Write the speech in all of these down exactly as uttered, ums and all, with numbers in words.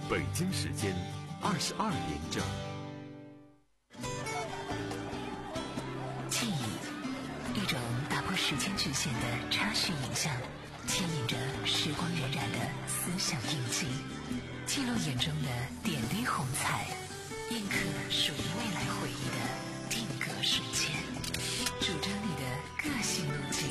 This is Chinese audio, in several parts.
北京时间二十二点整。 记忆，一种打破时间局限的插叙影像，牵引着时光荏苒的思想印记，记录眼中的点滴红彩，印刻属于未来回忆的定格瞬间，主张你的个性路径。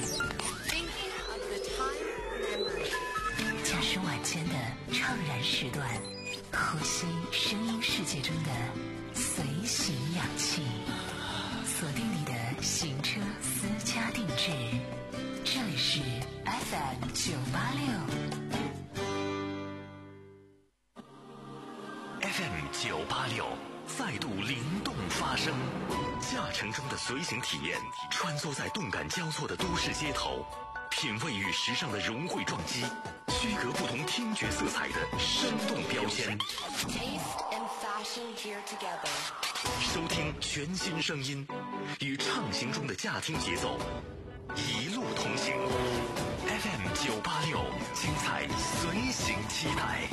驾驶晚间的怅然时段，呼吸声音世界中的随行氧气，锁定你的行车私家定制。这里是 F M 九八六 F M 九八六再度灵动发声，驾乘中的随行体验，穿梭在动感交错的都市街头，品味与时尚的融汇撞击，区隔不同听觉色彩的生动标签。收听全新声音，与畅行中的驾听节奏，一路同行。F M 九八六，精彩随行期待。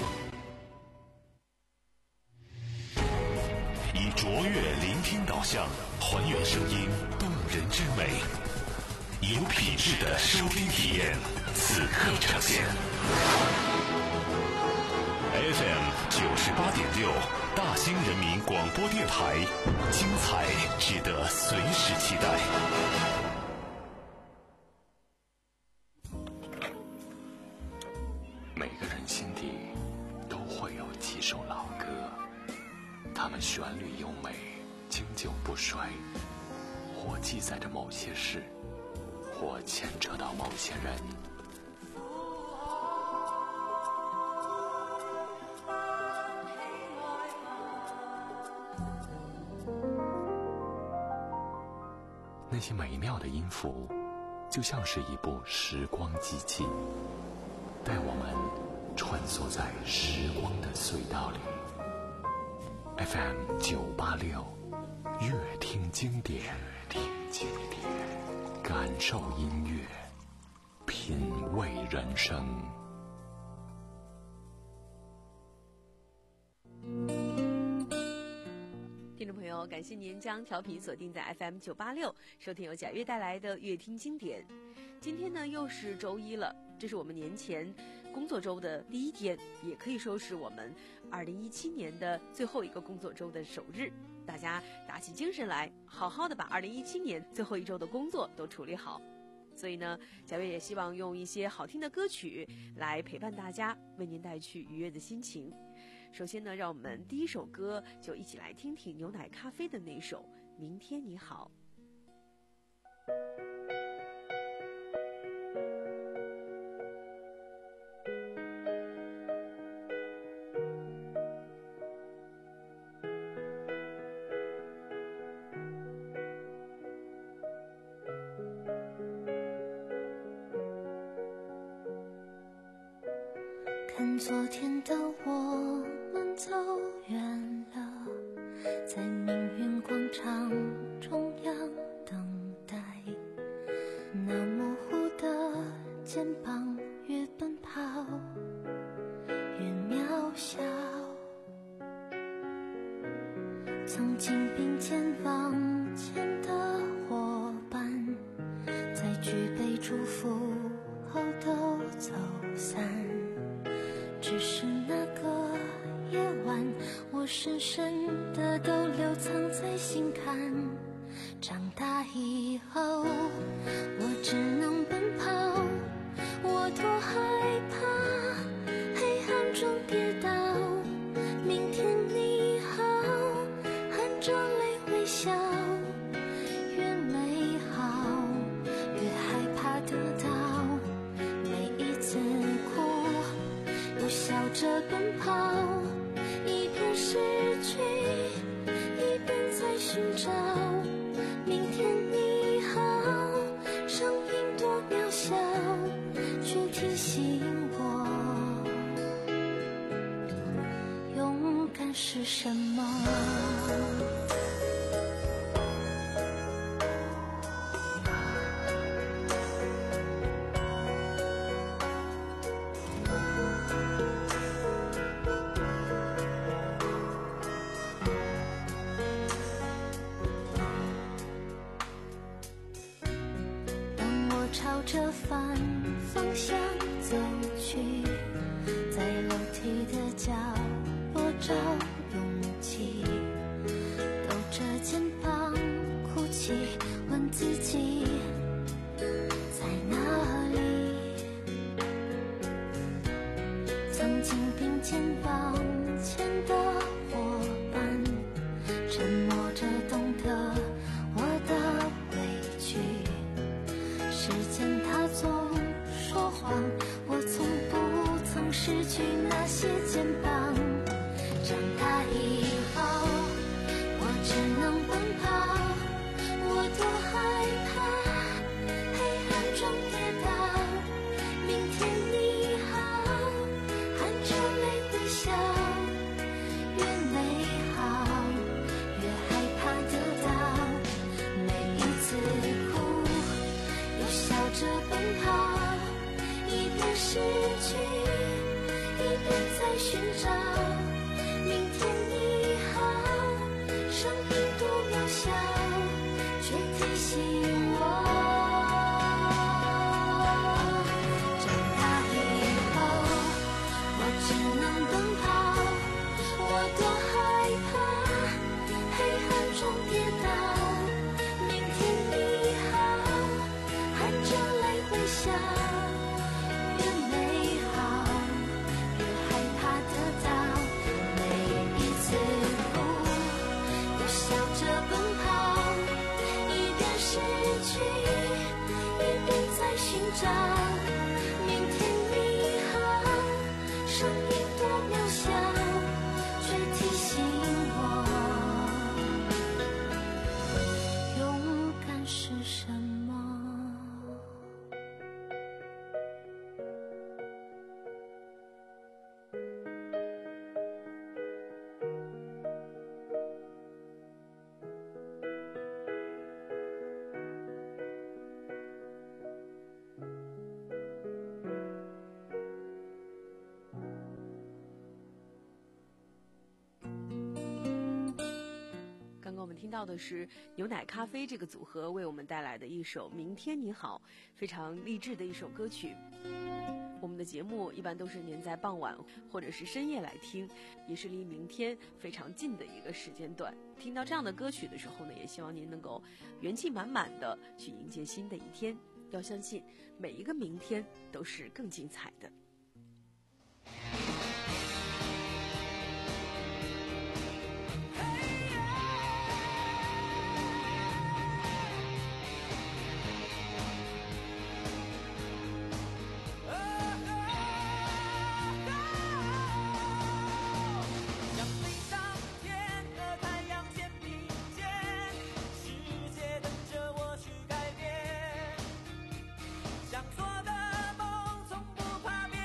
以卓越聆听导向，还原声音动人之美，有品质的收听体验，此刻呈现。F M 九十八点六，大兴人民广播电台，精彩值得随时期待。每个人心底都会有几首老歌，它们旋律优美，经久不衰，或记载着某些事，或牵扯到某些人。那些美妙的音符，就像是一部时光机器，带我们穿梭在时光的隧道里。F M 九八六，乐听经典，乐听经典，感受音乐，品味人生。 听众朋友，感谢您将调频锁定在 F M 九八六，收听由贾悦带来的乐听经典。今天呢又是周一了，这是我们年前工作周的第一天，也可以说是我们二零一七年的最后一个工作周的首日。大家打起精神来，好好的把二零一七年最后一周的工作都处理好。所以呢，贾悦也希望用一些好听的歌曲来陪伴大家，为您带去愉悦的心情。首先呢，让我们第一首歌就一起来听听牛奶咖啡的那首《明天你好》。 看昨天的我们走远了，在命运广场中央等待，那模糊的肩膀越奔跑越渺小，曾经并肩往前的伙伴，在举杯祝福后都走散，只是那个夜晚，我深深的都留藏在心坎。长大以后，我只能奔跑，我多害怕黑暗中跌倒。明天你好，含着泪微笑，越美好越害怕得到，每一次哭又笑着奔跑，一边失去一边在寻找。明天你好，声音多渺小，却提醒我勇敢是什么。 着反方向走去，在楼梯的角落找勇气，抖着肩膀哭泣，问自己在哪里。曾经并肩往前的伙伴，沉默着懂得我的委屈。时间它总说谎，我从不曾失去那些肩膀。长大以后我只能奔跑，我多害怕黑暗中跌倒。明天你好，含着泪微笑，越美好越害怕得到。每一次哭又笑着奔跑，一边失去一边在寻找。明天你好，声音多渺小，却提醒我，长大以后我只能奔跑，我多害怕黑暗中跌倒。明天你好，含着泪微笑，越美好越害怕得到。每一次哭又笑着奔跑，一边失去一边在寻找。明天你好，声音多渺小，却提醒我，勇敢是什么。 刚刚我们听到的是牛奶咖啡这个组合为我们带来的一首《明天你好》，非常励志的一首歌曲。我们的节目一般都是您在傍晚或者是深夜来听，也是离明天非常近的一个时间段。听到这样的歌曲的时候呢，也希望您能够元气满满的去迎接新的一天，要相信每一个明天都是更精彩的。 想做的梦从不怕变。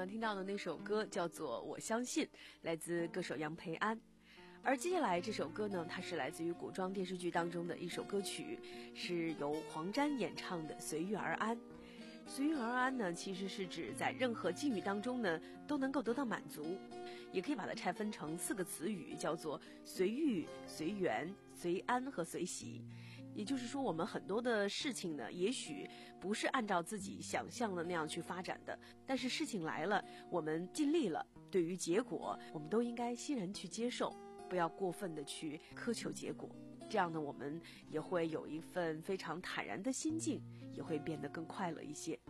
听到的那首歌叫做《我相信》，来自歌手杨培安。而接下来这首歌呢，它是来自于古装电视剧当中的一首歌曲，是由黄沾演唱的《随遇而安》。随遇而安呢，其实是指在任何境遇当中呢都能够得到满足，也可以把它拆分成四个词语，叫做随遇、随缘、随安和随喜。也就是说，我们很多的事情呢，也许不是按照自己想象的那样去发展的，但是事情来了，我们尽力了，对于结果，我们都应该欣然去接受，不要过分的去苛求结果。这样呢，我们也会有一份非常坦然的心境，也会变得更快乐一些。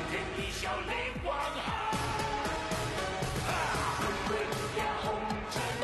小泪光啊，滚滚呀红尘。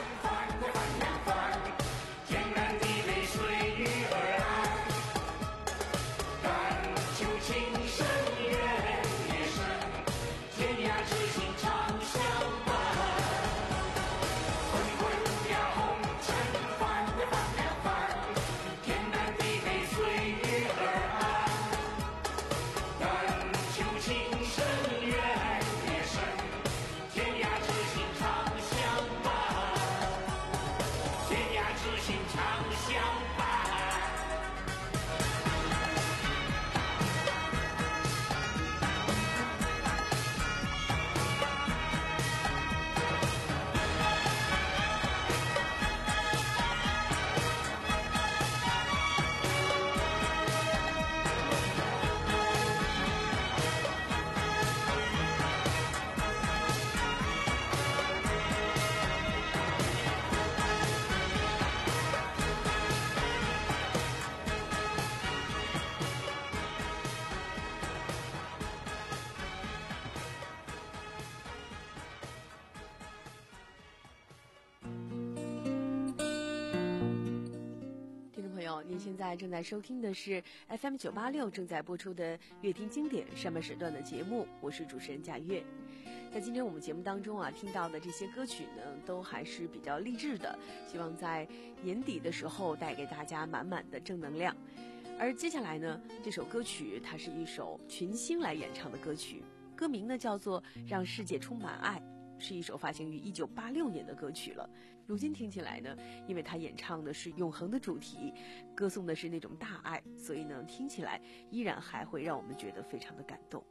您现在正在收听的是 F M 九八六正在播出的乐听经典上半时段的节目，我是主持人贾月。在今天我们节目当中啊，听到的这些歌曲呢，都还是比较励志的，希望在年底的时候带给大家满满的正能量。而接下来呢，这首歌曲它是一首群星来演唱的歌曲，歌名呢叫做《让世界充满爱》，是一首发行于一九八六年的歌曲了。如今听起来呢，因为他演唱的是永恒的主题，歌颂的是那种大爱，所以呢，听起来依然还会让我们觉得非常的感动。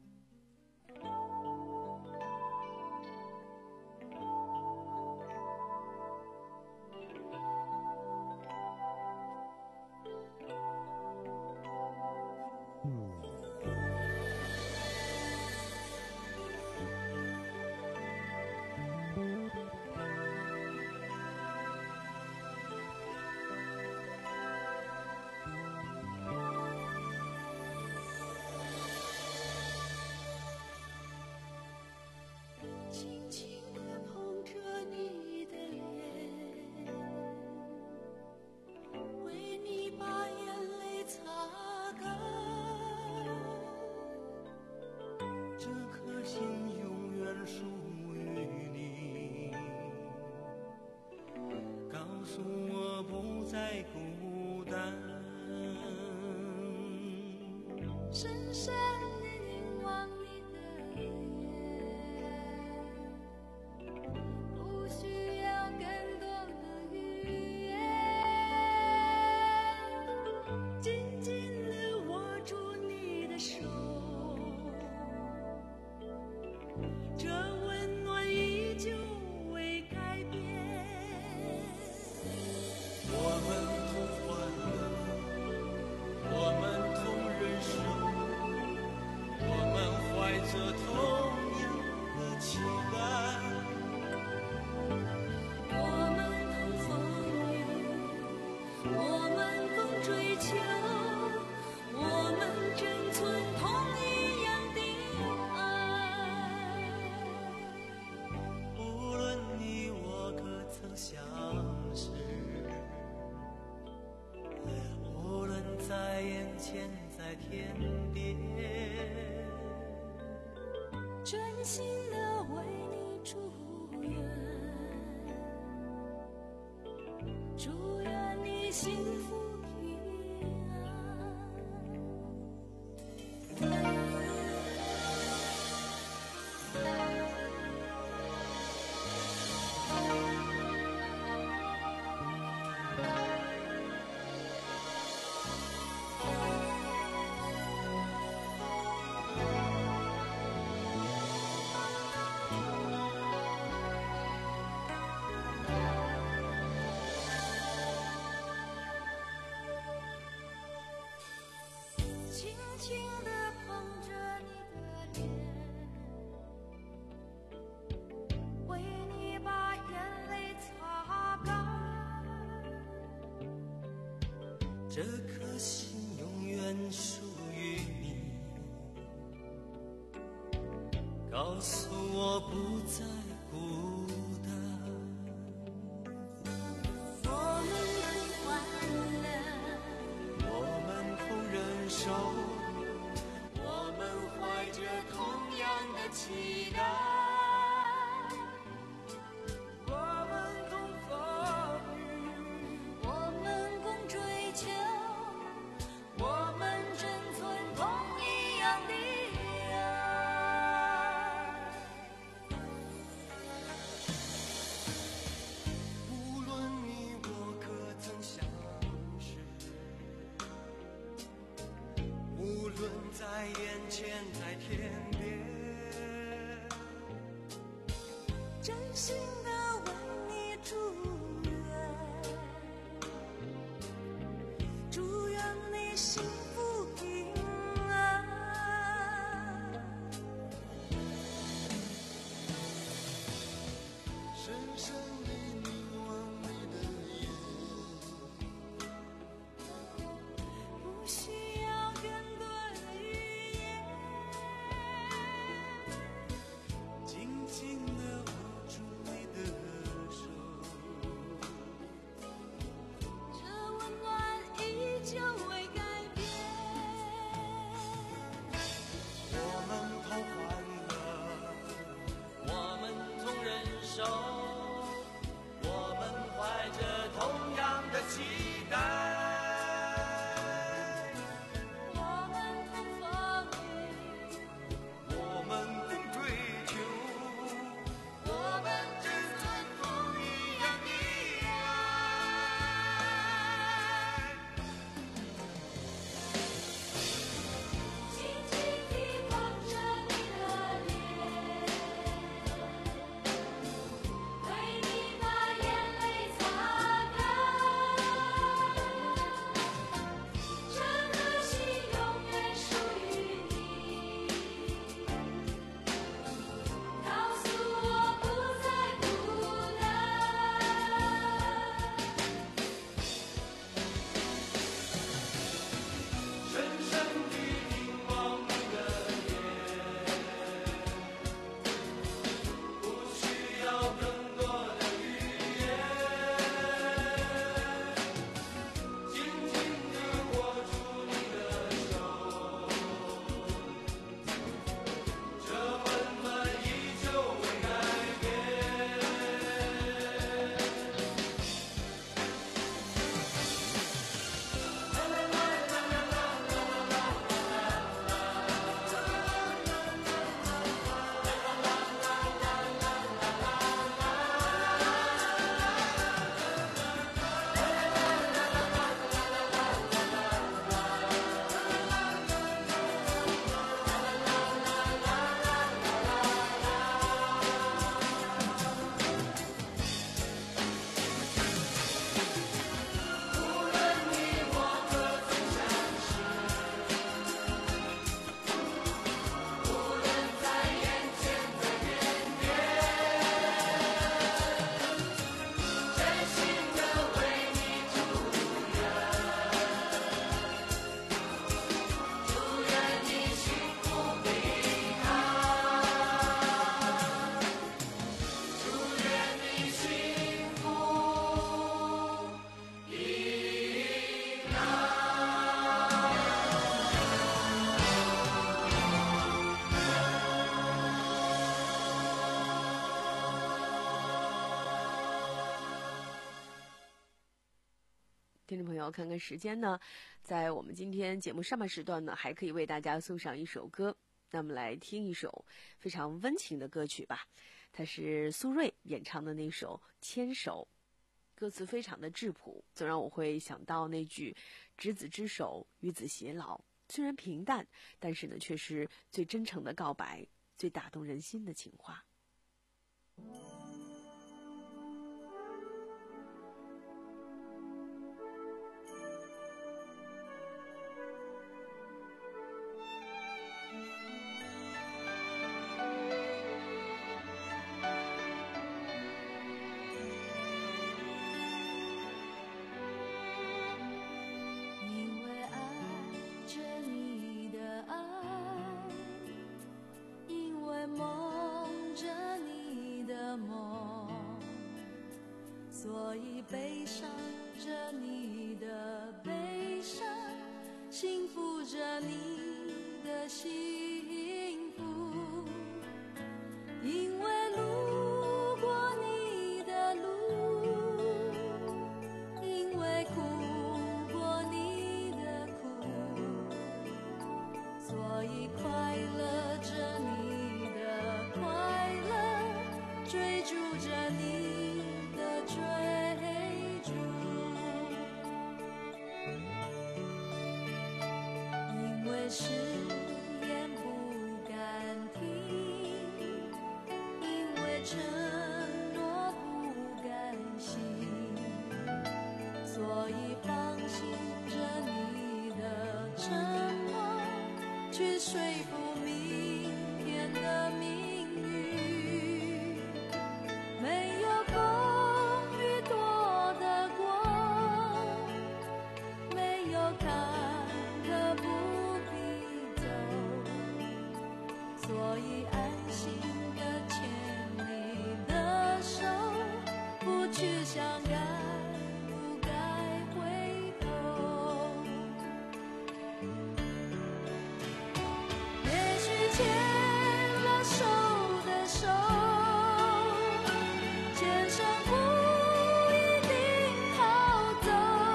深深地凝望你的眼，不需要更多的语言，紧紧地握住你的手，这温暖依旧未改变。 我们同欢乐，我们同忍受，怀着同样的期待， 我们共风雨，我们共追求，我们珍存同一样的爱。 无论你我可曾相识，无论在眼前在天边， 真心的为你祝愿，祝愿你幸福平安。轻轻地碰着你的脸，为你把眼泪擦干， 这颗心永远属于你，告诉我不再孤单。 我们同欢乐， 我们同忍受， 我们怀着同样的期待， 我们同风雨， 我们共追求，我们珍存同一样的爱。 无论你我可曾相识，无论在眼前在天边， 真心的为你祝愿，祝愿你幸福平安。 深深地凝望你的眼， 不需要更多的语言， 紧紧地握住你的听众朋友，看看时间呢，在我们今天节目上半时段呢，还可以为大家送上一首歌。那么来听一首非常温情的歌曲吧，它是苏芮演唱的那首《牵手》，歌词非常的质朴，总让我会想到那句“执子之手，与子偕老”。虽然平淡，但是呢，却是最真诚的告白，最打动人心的情话。 所以悲伤着你的悲伤，幸福着你的幸福，因为路过你的路，因为哭过你的苦，所以快乐着你的快乐，追逐着你的追逐，因为誓言不敢听，因为承诺不甘心，所以放心着你的沉默，去说服明天的命运。没有风雨躲得过，没有坎坷不必走，所以安心地牵你的手，不去想该不该回头。也许牵了手的手，前生不一定好走，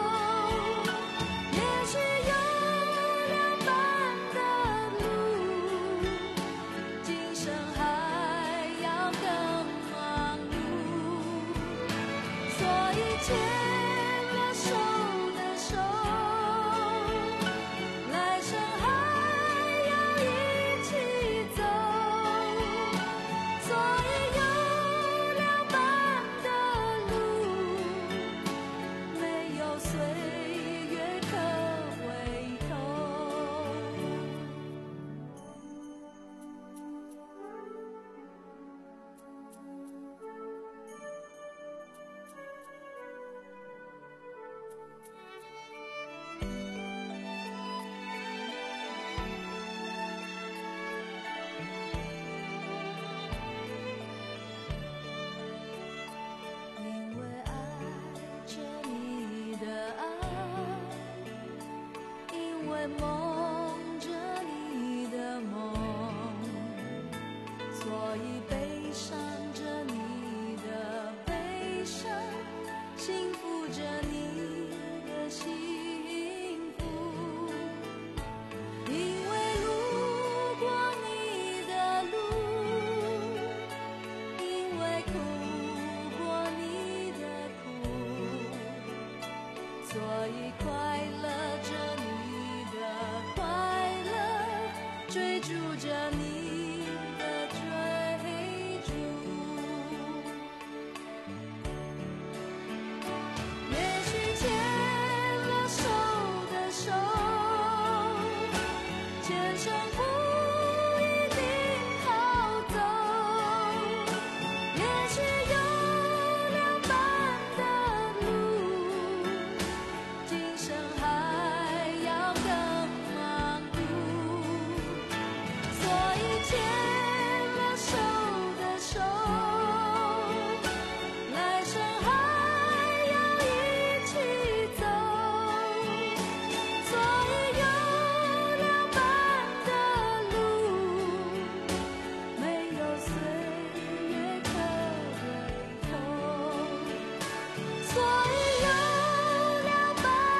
也许有两半的路，今生还要更忙碌，所以牵了手的手，来生还要一起走，所以有两半的路，没有岁月可回头。因为爱着你的爱，因为梦着你的梦，所以悲伤着你的悲伤，幸福着你的幸福，因为路过你的路，因为哭过你的苦，所以快乐着你的快乐，追逐着你的追逐。也许牵了手的手，前生不一定好走，也许有两半的路，今生还要更忙碌，所以牵了手的手，来生还要一起走，所以有两半的路，没有岁月可回头，所以有两半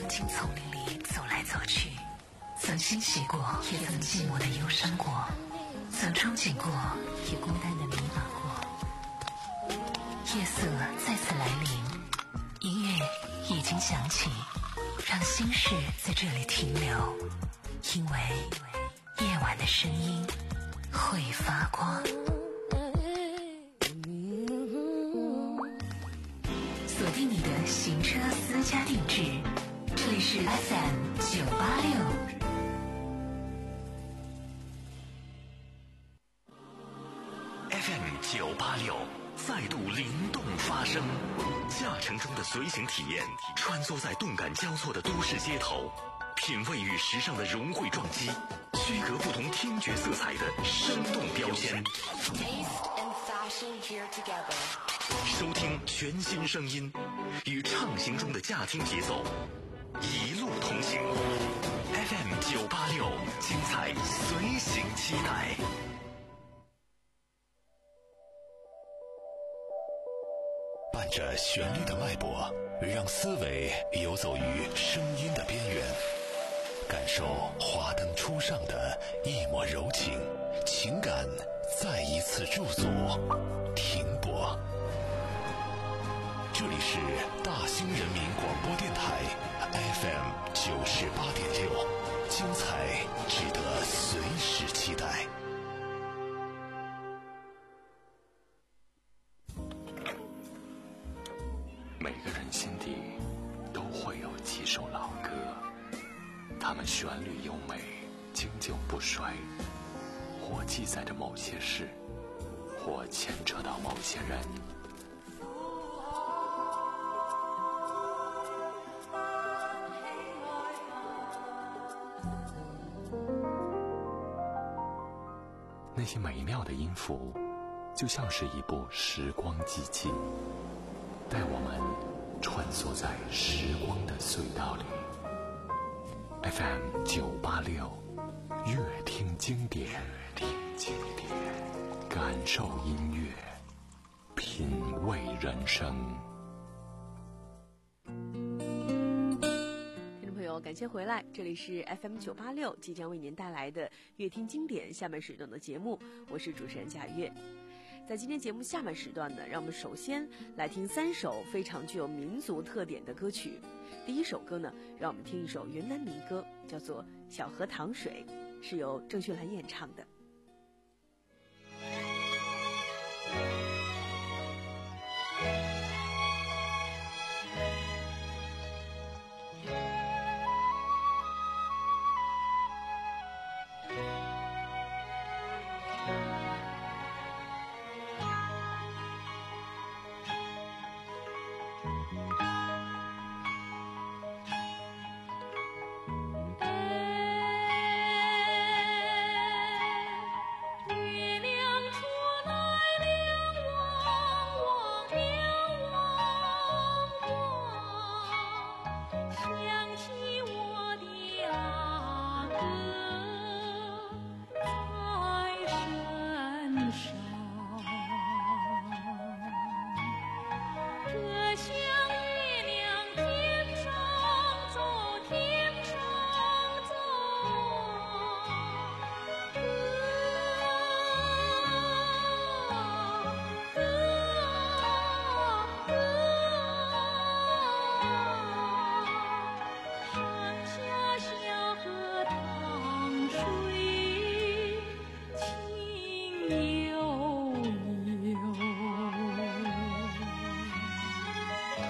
青丛林里走来走去，曾欣喜过，也曾寂寞的忧伤过，曾憧憬过，也孤单的迷茫过。夜色再次来临，音乐已经响起，让心事在这里停留，因为夜晚的声音会发光。锁定你的行车私家定制，这里是 F M 九八六。 F M 九八六再度灵动发声，驾乘中的随行体验，穿梭在动感交错的都市街头，品味与时尚的融汇撞击，区隔不同听觉色彩的生动标签。收听全新声音，与畅行中的驾听节奏，一路同行。F M 九八六，精彩随行期待。伴着旋律的脉搏，让思维游走于声音的边缘，感受华灯初上的一抹柔情，情感再一次驻足停泊。这里是大兴人民广播电台 F M 九十八点六，精彩值得随时期待。 每个人心底都会有几首老歌，它们旋律优美，经久不衰，或记载着某些事，或牵扯到某些人。那些美妙的音符，就像是一部时光机器，带我们穿梭在时光的隧道里。 F M 九八六，乐听经典，乐听经典，感受音乐，品味人生。 听众朋友，感谢回来，这里是 F M 九八六，即将为您带来的乐听经典下半时段的节目，我是主持人贾月。在今天节目下半时段呢，让我们首先来听三首非常具有民族特点的歌曲。第一首歌呢，让我们听一首云南民歌，叫做《小河淌水》，是由郑秀兰演唱的。 听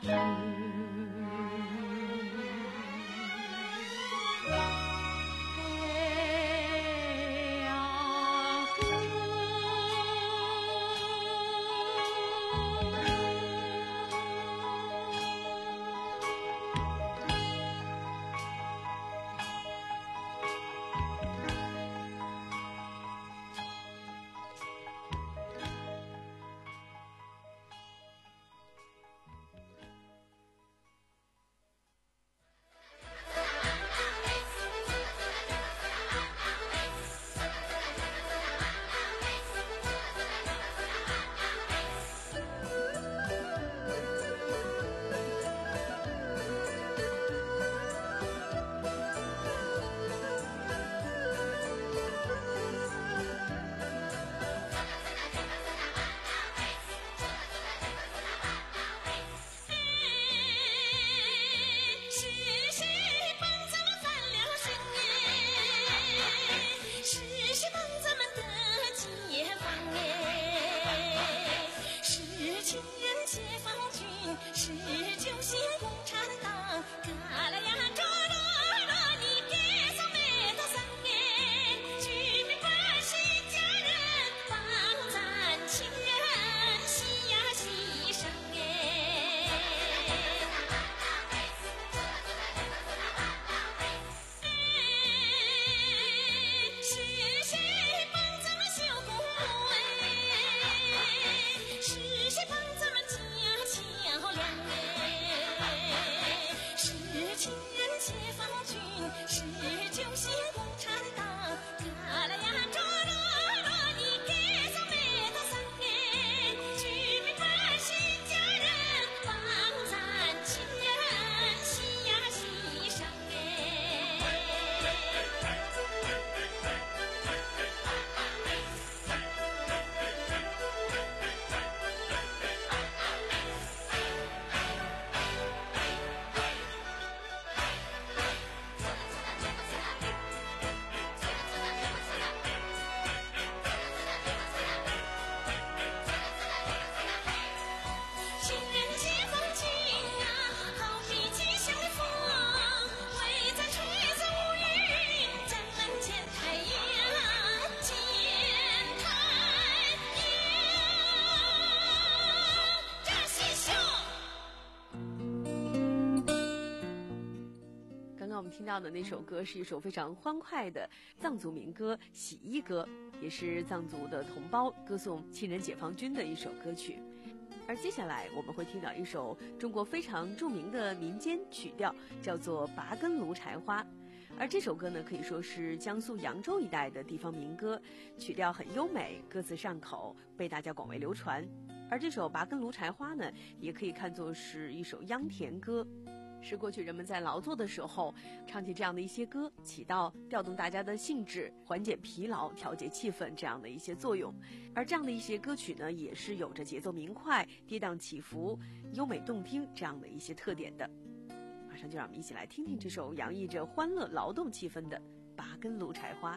听到的那首歌是一首非常欢快的藏族民歌《洗衣歌》，也是藏族的同胞歌颂亲人解放军的一首歌曲。而接下来我们会听到一首中国非常著名的民间曲调，叫做《拔根芦柴花》。而这首歌呢，可以说是江苏扬州一带的地方民歌，曲调很优美，歌词上口，被大家广为流传。而这首《拔根芦柴花》呢，也可以看作是一首秧田歌，是过去人们在劳作的时候唱起这样的一些歌，起到调动大家的兴致、缓解疲劳、调节气氛这样的一些作用。而这样的一些歌曲呢，也是有着节奏明快、跌宕起伏、优美动听这样的一些特点的。马上就让我们一起来听听这首洋溢着欢乐劳动气氛的《拔根芦柴花》。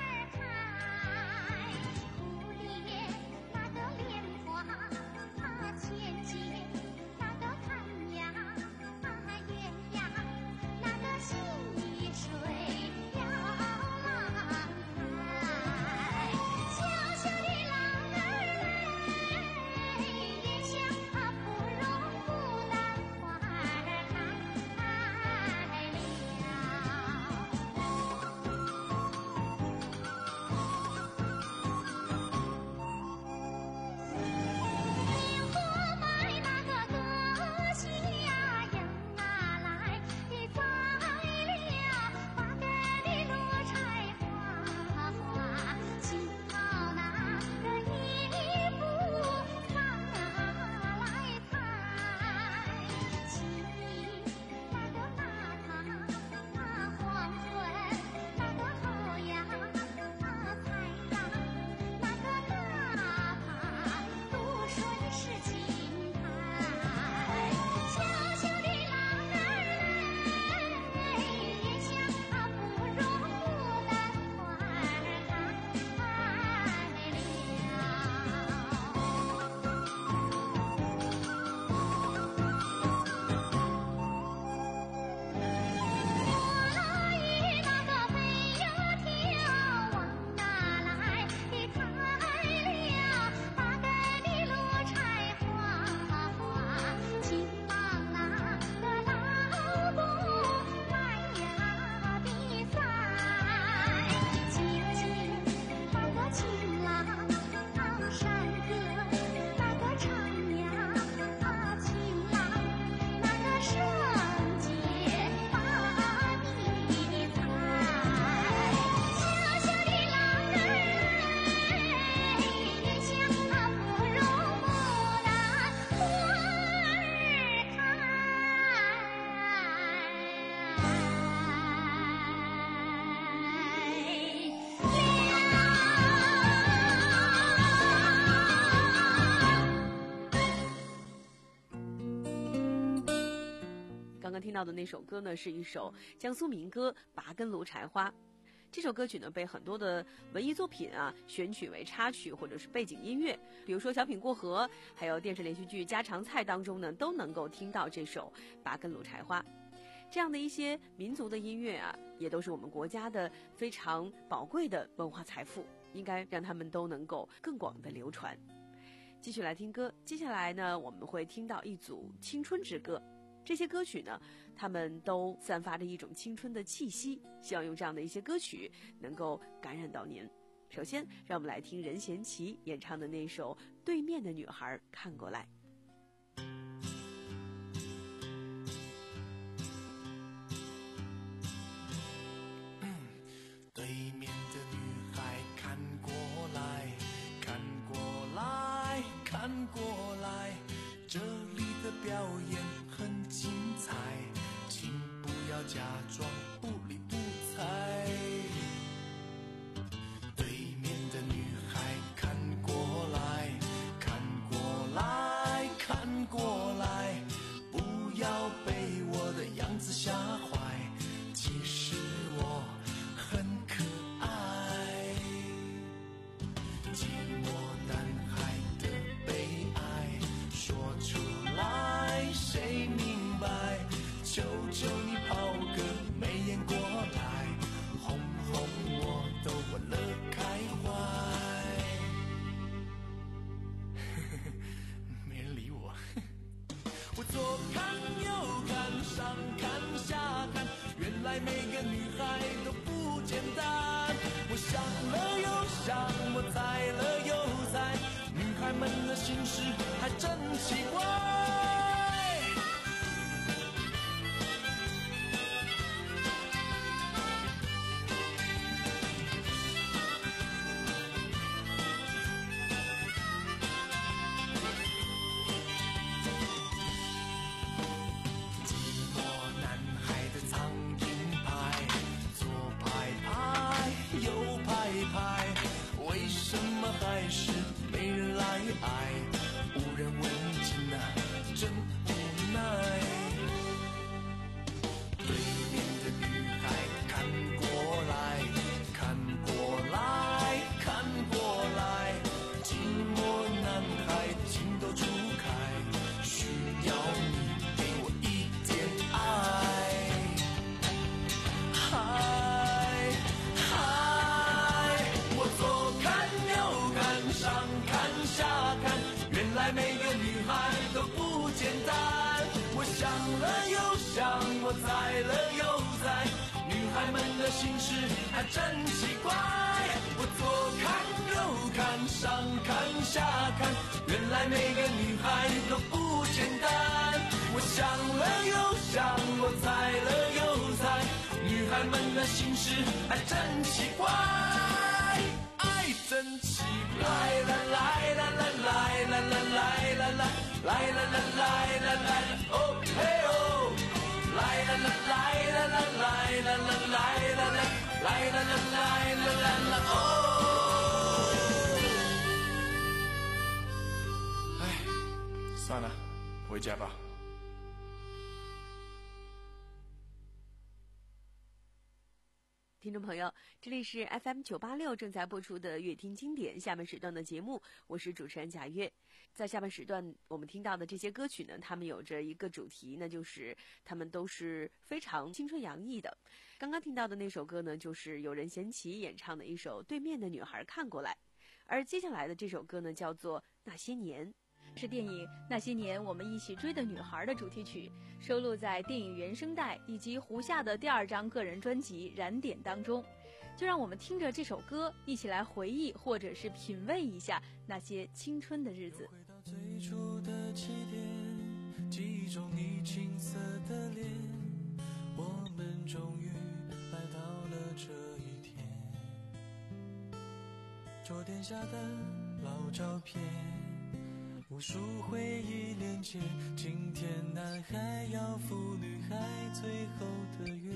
那个莲花。 刚刚听到的那首歌呢，是一首江苏民歌《拔根芦柴花》。这首歌曲呢，被很多的文艺作品啊选取为插曲或者是背景音乐，比如说《小品过河》，还有电视连续剧《家常菜》当中呢，都能够听到这首《拔根芦柴花》。这样的一些民族的音乐啊，也都是我们国家的非常宝贵的文化财富，应该让他们都能够更广的流传。继续来听歌，接下来呢，我们会听到一组青春之歌。这些歌曲呢，他们都散发着一种青春的气息，希望用这样的一些歌曲能够感染到您。首先，让我们来听任贤齐演唱的那首《对面的女孩看过来》。 对面的女孩看过来，看过来，看过来，这里的表演很精彩，请不要假装不理不睬。对面的女孩看过来，看过来，看过来，不要被我的样子吓坏，其实我很可爱。寂寞男孩的悲哀说出来谁明白，求求你抛个媚眼过来，哄哄我都忘了开怀。没人理我。我左看右看上看下看，原来每个女孩都不简单。我想了又想，我猜了又猜，女孩们的心事还真奇怪。还是没人来爱，无人问津啊，真无奈。对面的女孩看过来，看过来，看过来，寂寞男孩情窦初开，需要你给我一点爱。嗨嗨，我左看右看上看下看，原来每个女孩都不简单。我想了又想，我猜了又猜，女孩们的心事还真奇怪。我左看右看上看下看，原来每个女孩都不简单。我想了又想，我猜了又猜，女孩们的心事还真奇怪。爱真奇怪，来来来来来来来来来来来来来来来来，哦嘿哦，来来来来来来来来来来来来来来来来来来哦。哎，算了，回家吧。 听众朋友，这里是 F M 九八六正在播出的乐听经典下半时段的节目，我是主持人贾月。在下半时段我们听到的这些歌曲呢，它们有着一个主题，那就是它们都是非常青春洋溢的。刚刚听到的那首歌呢，就是由任贤齐演唱的一首《对面的女孩看过来》，而接下来的这首歌呢，叫做《那些年》。 是电影《那些年我们一起追的女孩》的主题曲，收录在电影原声带以及胡夏的第二张个人专辑《燃点》当中。就让我们听着这首歌，一起来回忆或者是品味一下那些青春的日子。 回到最初的起点，记忆中你青涩的脸，我们终于来到了这一天。桌垫下的老照片，无数回忆连接，今天男孩要赴女孩最后的约，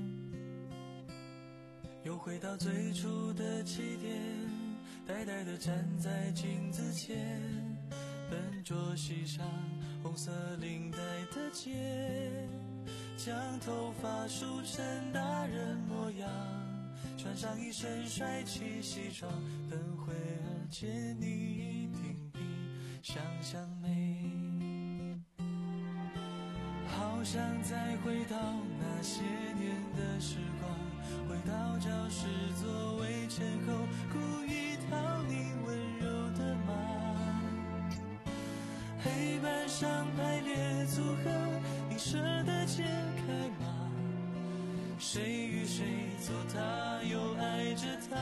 又回到最初的起点，呆呆地站在镜子前，笨拙系上红色领带的结， 将头发梳成大人模样，穿上一身帅气西装，等会儿见你一定比想象美。好想再回到那些年的时光，回到教室座位前后，故意讨你温柔的骂。黑板上排列组合，你舍得解开吗？谁与谁做他，又爱着他。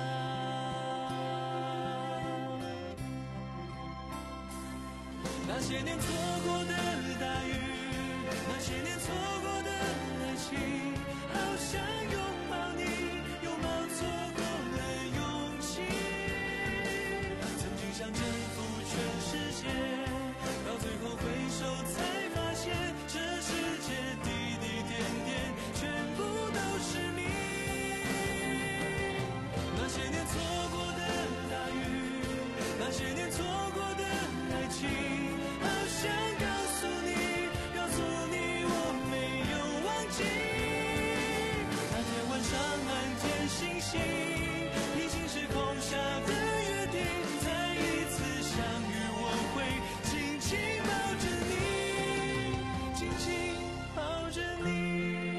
那些年错过的大雨，那些年错过的爱情，好想拥抱你，拥抱错过的勇气。曾经想征服全世界，到最后回首才发现，这世界滴滴点点全部都是你。那些年错过的大雨，那些年错过的爱情，好想告诉你，告诉你我没有忘记。那天晚上满天星星，平行时空下的约定，再一次相遇我会紧紧抱着你，紧紧抱着你。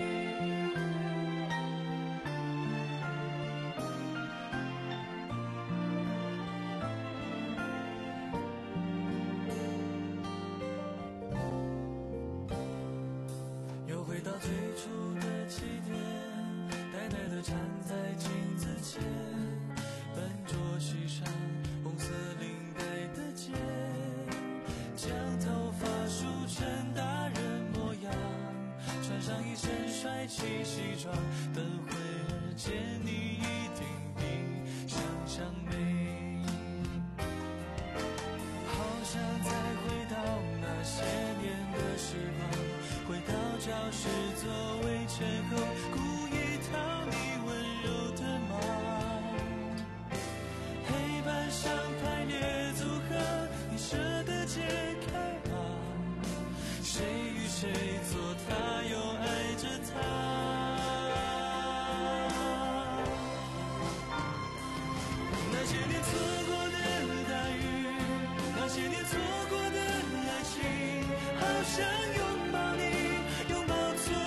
又回到最初的起点，呆呆地站在镜子前，笨拙系上红色领带的结，将头发梳成大人模样，穿上一身帅气西装，等会儿见你一定比想象美。好想再回到那些年的时光，回到教室座位前后，故意讨你温柔的骂。黑板上排列组合，你舍得解开吗？谁与谁做他，又爱着他。那些年错过的大雨，那些年错过的爱情，好想拥抱你，拥抱错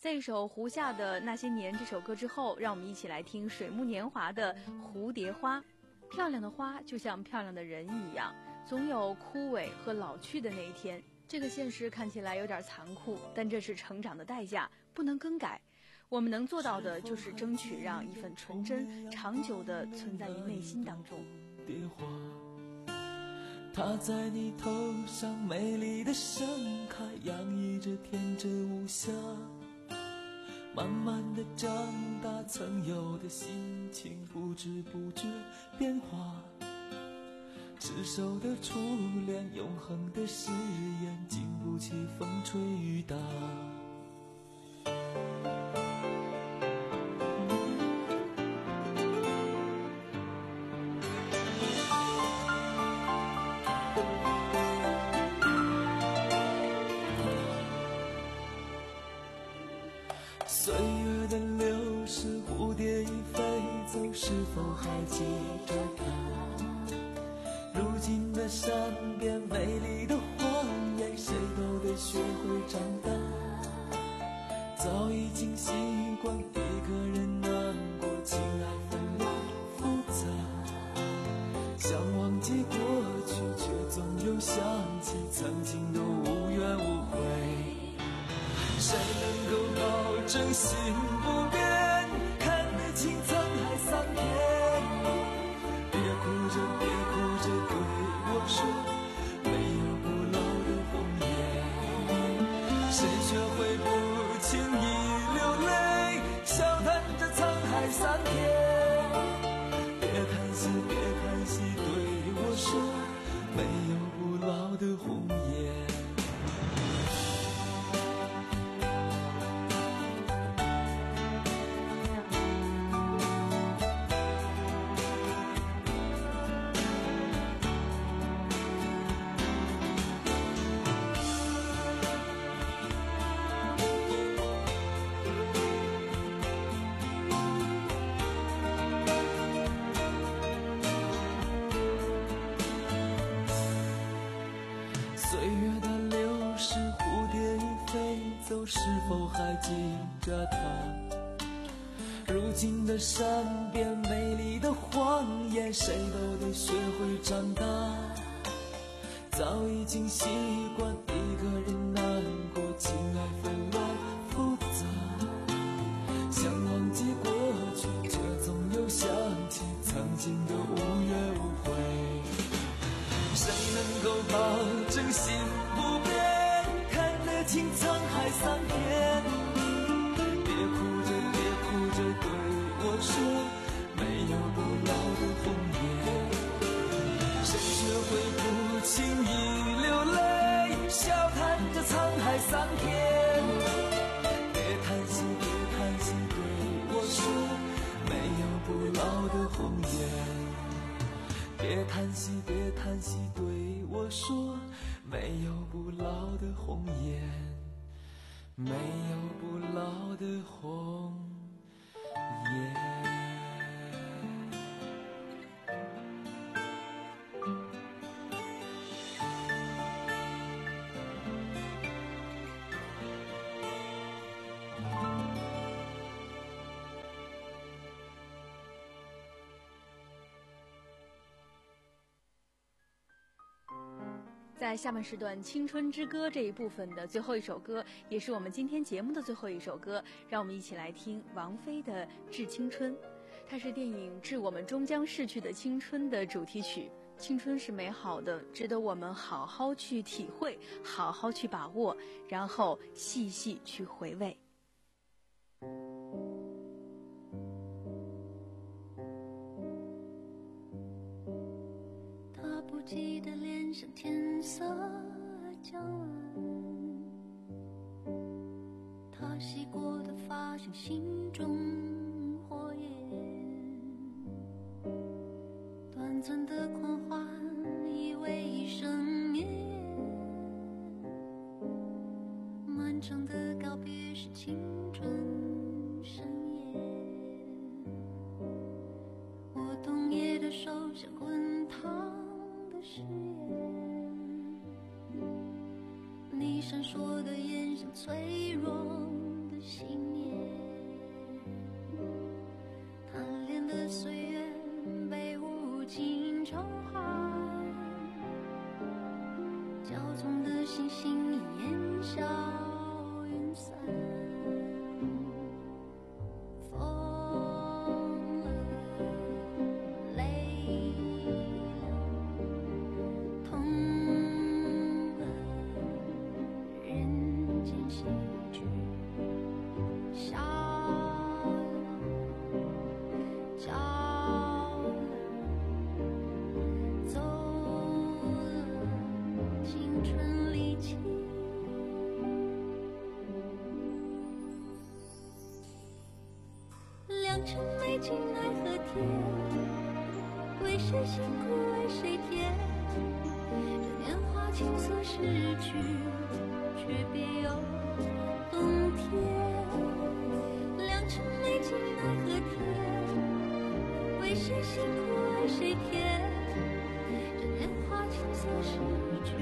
在一首胡夏的《那些年》这首歌之后，让我们一起来听水木年华的《蝴蝶花》。漂亮的花就像漂亮的人一样，总有枯萎和老去的那一天。这个现实看起来有点残酷，但这是成长的代价，不能更改。我们能做到的就是争取让一份纯真长久地存在于内心当中。 它在你头上美丽的盛开，洋溢着天真无瑕，慢慢的长大，曾有的心情不知不觉变化，执手的初恋，永恒的誓言，经不起风吹雨打。岁月的流逝，蝴蝶已飞走，是否还记着它？如今的山边美丽的荒野，谁都得学会长大。早已经习惯一个人难过，情爱纷乱复杂，想忘记过去，却总又想起曾经的无怨无悔。谁能够保证心不变，看得清沧海桑田？别哭着别哭着对我说，没有不老的红颜。谁学会不轻易流泪，笑谈着沧海桑田？别看戏别看戏对我说，没有不老的红颜。岁月的流逝，蝴蝶已飞走，是否还记着它？如今的山边美丽的荒野，谁都得学会长大。早已经习惯一个人难过，情爱纷乱复杂，想忘记过去，却总又想起曾经的无怨无悔。谁能够保证心不变，看得清沧海桑田？别哭着别哭着对我说，没有不老的红颜。谁学会不轻易流泪，笑谈着沧海桑田？别叹息别叹息对我说，没有不老的红颜。别叹息别叹息对我说，没有不老的红颜，没有不老的红颜。 在下半时段《青春之歌》这一部分的最后一首歌，也是我们今天节目的最后一首歌，让我们一起来听王菲的《致青春》。它是电影《致我们终将逝去的青春》的主题曲。青春是美好的，值得我们好好去体会，好好去把握，然后细细去回味。 他不记得脸上天色将晚，他洗过的发像心中火焰，短暂的狂欢以为一生眠，漫长的告别是青春盛宴。我冬夜的手像滚烫的誓言，你闪烁的眼像脆弱的信念。贪恋的岁月被无尽偿还，骄纵的星星烟消云散。良辰美景奈何天，为谁辛苦为谁甜？这年华青涩逝去，却别有冬天。良辰美景奈何天，为谁辛苦为谁甜？这年华青涩逝去。